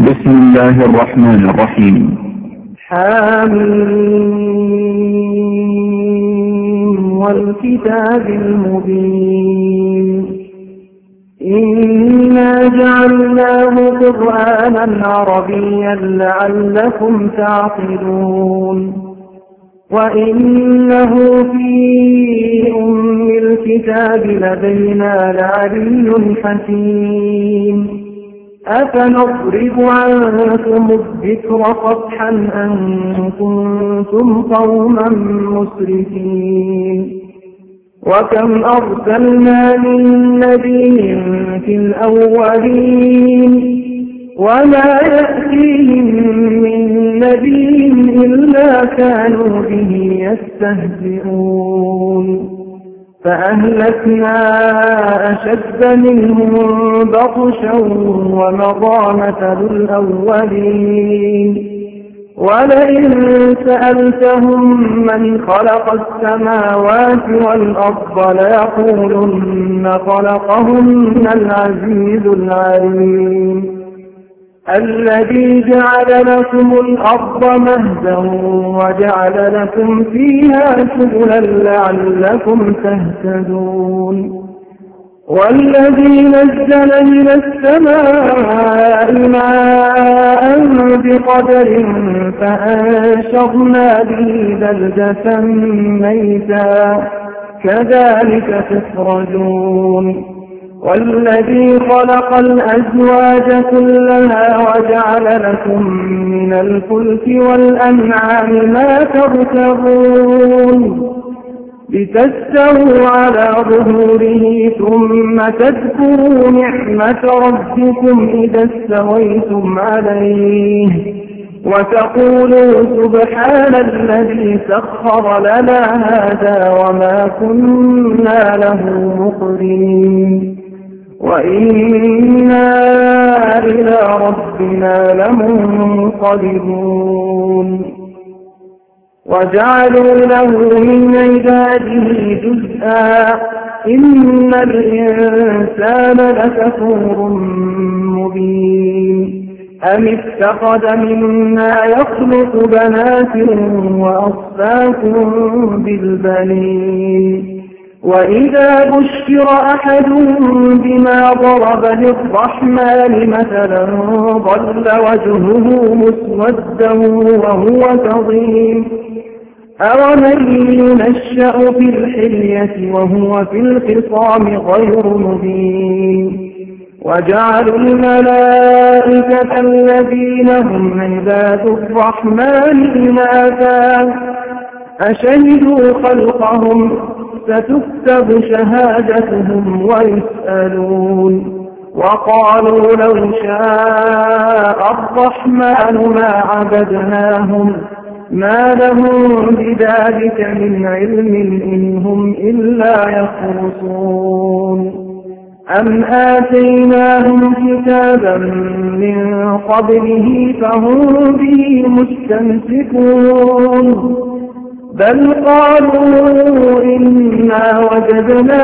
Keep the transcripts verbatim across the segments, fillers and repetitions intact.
بسم الله الرحمن الرحيم. حامين والكتاب المبين إنا جعلناه قرآنا عربيا لعلكم تعقلون وإنه في أم الكتاب لدينا لعلي حكيم أفنضرب عنكم الذكر صفحا أن كنتم قوما مسرفين وكم أرسلنا من نبي في الأولين وما يأتيهم من نبي إلا كانوا به يستهزئون فأهلكنا أشد منهم بطشا ومضى مثل الأولين ولئن سألتهم من خلق السماوات والأرض ليقولن خلقهن العزيز العليم الذي جعل لكم الأرض مهدا وجعل لكم فيها سبلا لعلكم تهتدون والذي نزل من السماء ماء بقدر فأنشرنا به بلدة ميتا كذلك تخرجون والذي خلق الأزواج كلها وجعل لكم من الفلك والأنعام ما تركبون لتستووا على ظهوره ثم تذكروا نعمة ربكم إذا استويتم عليه وتقولوا سبحان الذي سخر لنا هذا وما كنا له مقرنين وإنا إلى ربنا لمنقلبون وجعلوا له من عباده جزءا إن الإنسان لكفور مبين أم اتخذ مما يخلق بنات وأصفاكم بالبنين وإذا بشر أحدهم بما ضرب للرحمن مثلا ظل وجهه مسودا وهو كظيم أومن ينشأ في الحلية وهو في الخصام غير مبين وجعلوا الملائكة الذين هم عباد الرحمن إناثا أشهدوا خلقهم ستكتب شهادتهم ويسألون وقالوا لو شاء الرحمن ما عبدناهم ما لهم بذلك من علم إن هم إلا يخرصون أم آتيناهم كتابا من قبله فهم به مستمسكون بل قالوا إنا وجدنا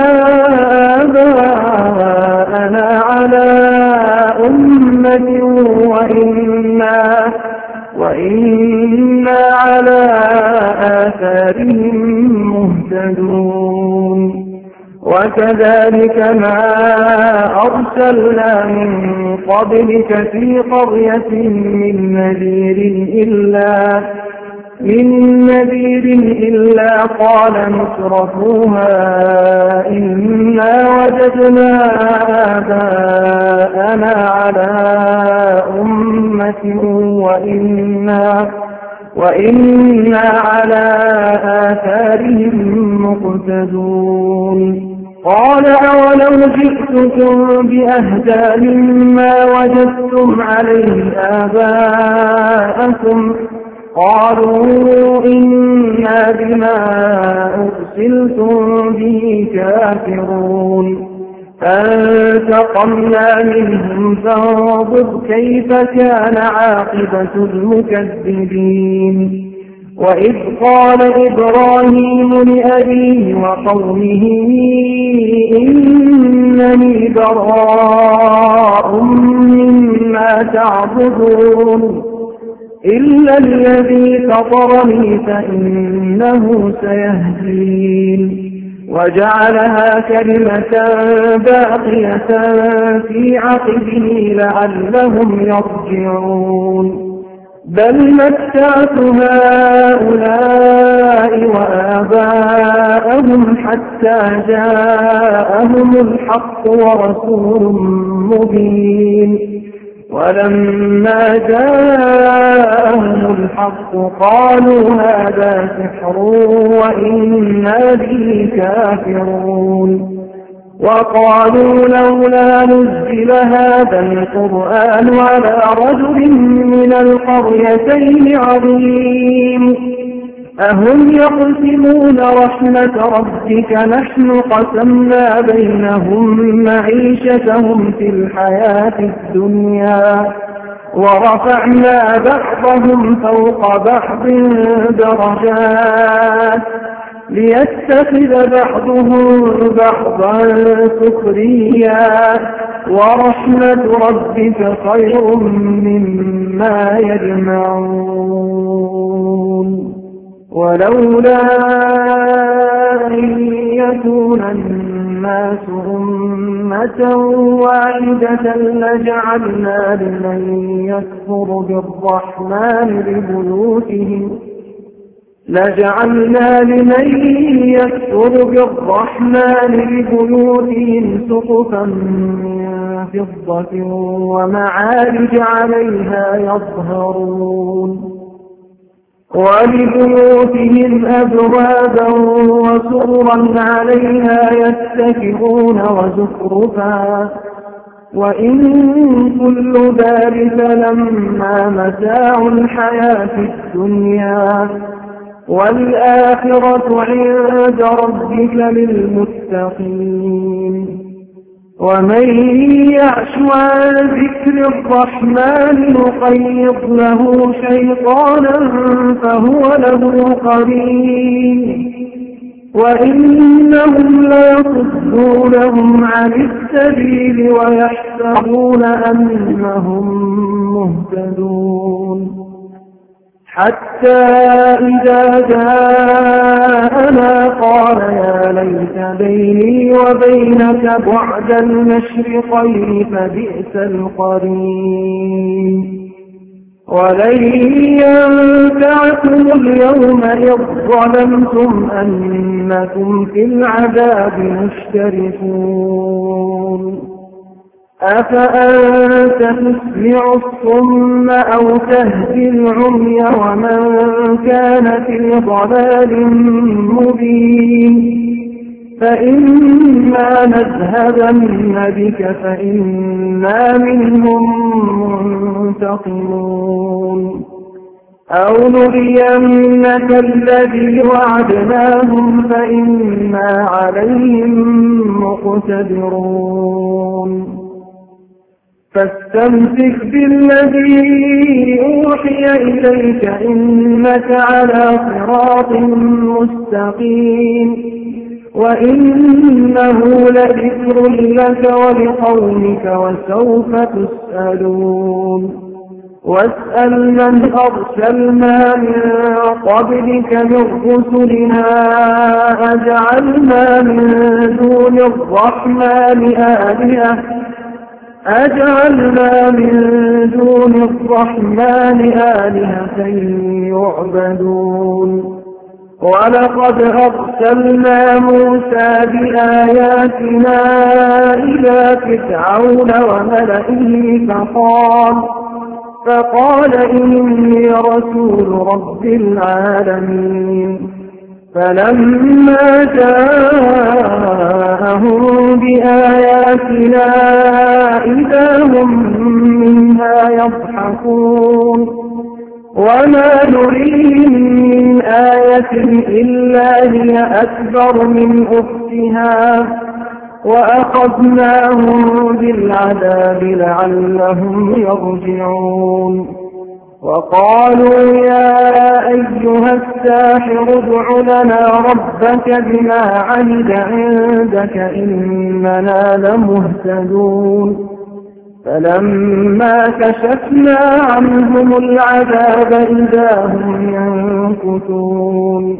آباءنا على أمة وإنا, وإنا على آثارهم مهتدون وكذلك ما أرسلنا من قبلك في قرية من نذير إلا من نذير إلا قال مترفوها إنا وجدنا آباءنا على أمة وإنا, وإنا على آثارهم مقتدون قال أولو جئتكم بأهدى مما وجدتم عليه آباءكم قالوا إنا بما أرسلتم به كافرون فانتقمنا منهم فانظر كيف كان عاقبة المكذبين وإذ قال إبراهيم لأبيه وقومه إنني براء مما ما تعبدون إلا الذي فطرني فإنه سيهدين وجعلها كلمة باقية في عقبه لعلهم يرجعون بل متعت هؤلاء وآباءهم حتى جاءهم الحق ورسول مبين ولما جاءهم الحق قالوا هذا سحر وإنا به كافرون وقالوا لولا نزل هذا القرآن على رجل من القريتين عظيم أهم يقسمون رحمة ربك نحن قسمنا بينهم معيشتهم في الحياة الدنيا ورفعنا بعضهم فوق بعض درجات ليتخذ بعضهم بعضا سخريا ورحمة ربك خير مما يجمعون ولولا أن يكون الناس أمة واحدة لجعلنا لمن يكفر بالرحمن لبيوتهم لجعلنا لمن يكفر بالرحمن لبيوتهم سقفا من فضة ومعارج عليها يظهرون ولبيوتهم أبوابا وسررا عليها يتكئون وزخرفا وإن كل ذلك لما متاع الحياة الدنيا والآخرة عند ربك للمتقين ومن يعش عن ذكر الرحمن نقيض له شيطانا فهو له قرين وإنهم ليصدونهم عن السبيل ويحسبون أنهم مهتدون حتى إذا جاءنا قال يا ليت بيني وبينك بعد المشرقين فبئس القرين ولن ينفعكم اليوم إذ ظلمتم أنكم في العذاب مشتركون أفأنت تسمع الصم أو تهدي العمي ومن كان في ضلال مبين فإما نذهبن بك فإنا منهم منتقمون أو نرينك الذي وعدناهم فإنا عليهم مقتدرون فاستمسك بالذي أوحي إليك إنك على صراط مستقيم وإنه لذكر لك ولقومك وسوف تسألون واسأل من أرسلنا من قبلك من رسلنا أجعلنا من دون الرحمن آلهة أجعلنا من دون الرحمن آلهة يعبدون ولقد أرسلنا موسى بآياتنا إلى فرعون وملئه فقال فقال إني رسول رب العالمين فلما جاءهم بآياتنا إذا هم منها يضحكون وما نريهم من آية إلا هي أكبر من أختها وأخذناهم بالعذاب لعلهم يرجعون وقالوا يا أيها الساحر ادع لنا ربك بما عهد عندك إننا لمهتدون فلما كشفنا عنهم العذاب إذا هم ينكثون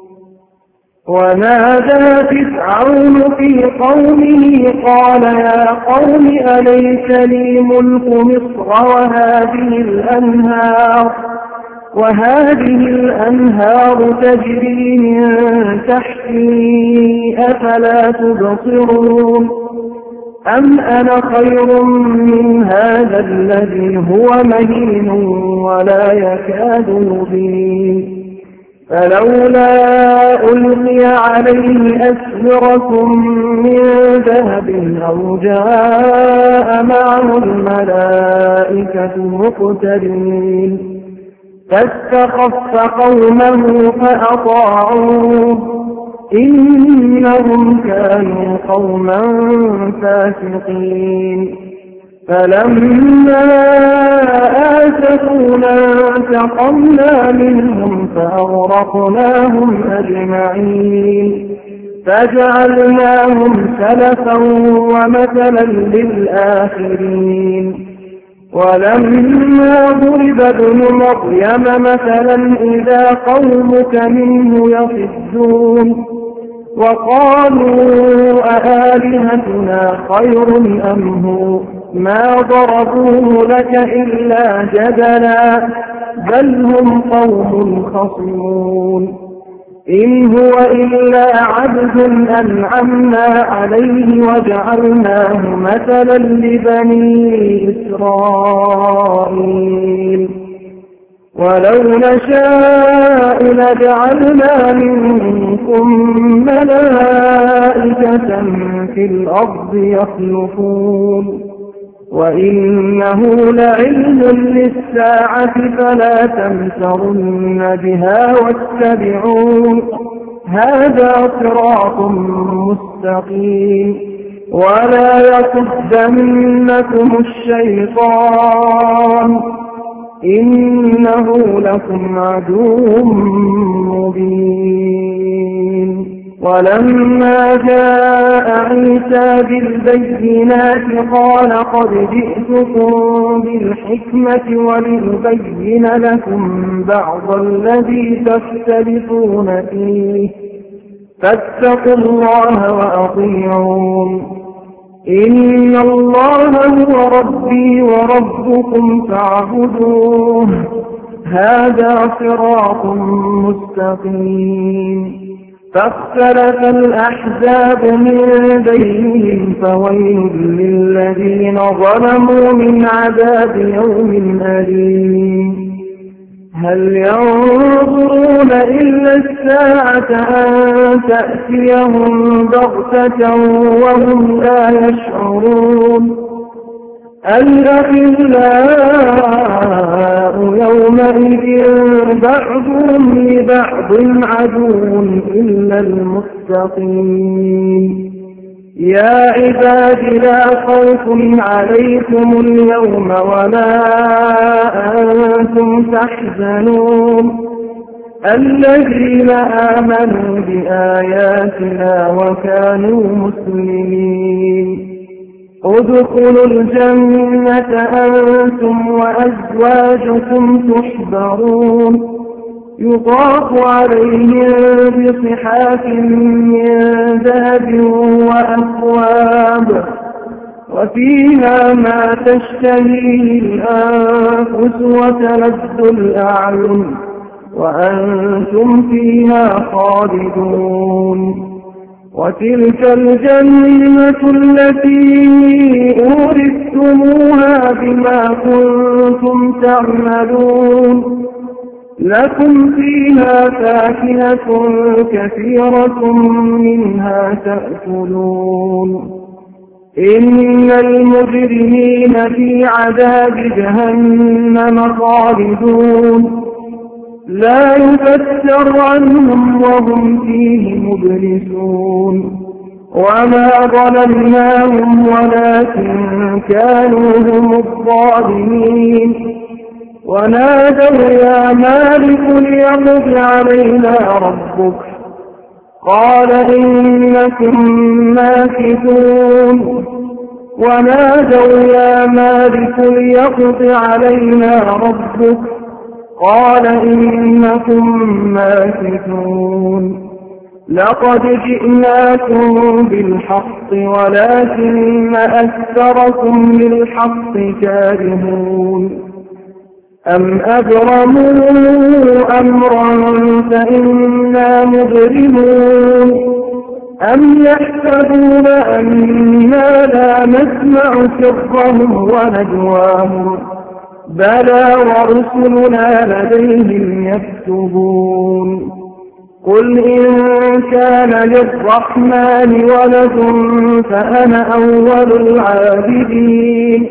ونادى فرعون في قومه قال يا قوم أليس لي ملك مصر وهذه الأنهار وهذه الأنهار تجري من تحتي أفلا تبصرون أم أنا خير من هذا الذي هو مهين ولا يكاد يبين فلولا ألقي عليه أسورة من ذهب أو جاء معه الملائكة مقترنين فاستخف قومه فأطاعوه إنهم كانوا قوما فاسقين فلما آسفونا انتقمنا منهم فأغرقناهم أجمعين فجعلناهم سلفا ومثلا للآخرين ولما ضرب ابن مريم مثلا إذا قومك منه يصدون وقالوا أآلهتنا خير أم هو ما ضربوه لك إلا جدلا بل هم قوم خصمون إن هو إلا عبد أنعمنا عليه وجعلناه مثلا لبني إسرائيل ولو نشاء لجعلنا منكم ملائكة في الأرض يخلفون وإنه لعلم للساعة فلا تمترن بها واتبعون هذا صراط مستقيم ولا يصدنكم الشيطان إنه لكم عدو مبين ولما جاء عيسى بالبينات قال قد جئتكم بالحكمة ولأبين لكم بعض الذي تختلفون فيه فاتقوا الله وأطيعون إن الله هو ربي وربكم فاعبدوه هذا صراط مستقيم فاختلف الأحزاب من بينهم فويل للذين ظلموا من عذاب يوم أليم هل ينظرون إلا الساعة أن تأتيهم بغتة وهم لا يشعرون الأخلاء يومئذ بعضهم لبعض عدو إلا المتقين يا عباد لا خوف عليكم اليوم ولا أنتم تحزنون الذين آمنوا بآياتنا وكانوا مسلمين ادخلوا الجنة أنتم وأزواجكم تحبرون يطاف عليهم بصحاف من ذهب وأكواب وفيها ما تشتهيه الأنفس وتلذ الأعين وأنتم فيها خالدون وتلك الجنة التي أورثتموها بما كنتم تعملون لكم فيها فاكهة كثيرة منها تأكلون إن المجرمين في عذاب جهنم خالدون لا يفتر عنهم وهم فيه مبلسون وما ظلمناهم ولكن كانوا هم الظالمين ونادوا يا مالك ليقض علينا ربك قال إنكم ماكثون ونادوا يا مالك ليقض علينا ربك قال إنكم ماكثون لقد جئناكم بالحق ولكن أكثركم للحق كارهون أم أبرموا أمرا فإنا مبرمون أم يحسبون أننا لا نسمع سرهم ونجواهم بلى ورسلنا لديهم يكتبون قل إن كان للرحمن ولد فأنا أول العابدين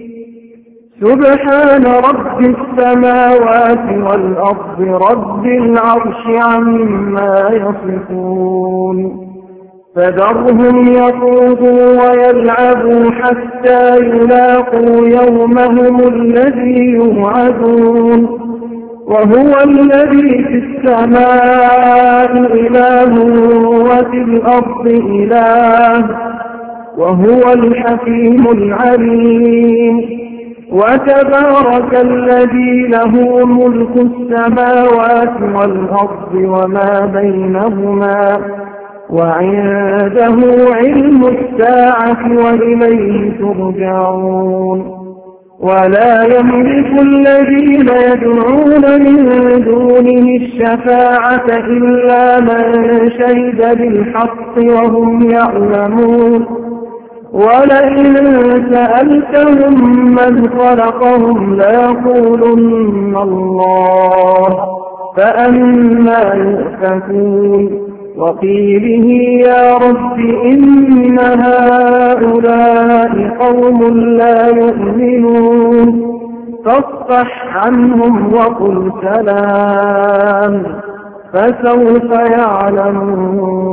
سبحان رب السماوات والأرض رب العرش عما يصفون فذرهم يخوضوا ويلعبوا حتى يلاقوا يومهم الذي يوعدون وهو الذي في السماء إله وفي الأرض إله وهو الحكيم العليم وتبارك الذي له ملك السماوات والأرض وما بينهما وعنده علم الساعة وإليه ترجعون ولا يملك الذين يدعون من دونه الشفاعة إلا من شهد بالحق وهم يعلمون ولئن سألتهم من خلقهم ليقولن الله فأنى يؤفكون وقيله يا رب إن هؤلاء قوم لا يؤمنون فاصفح عنهم وقل سلام فسوف يعلمون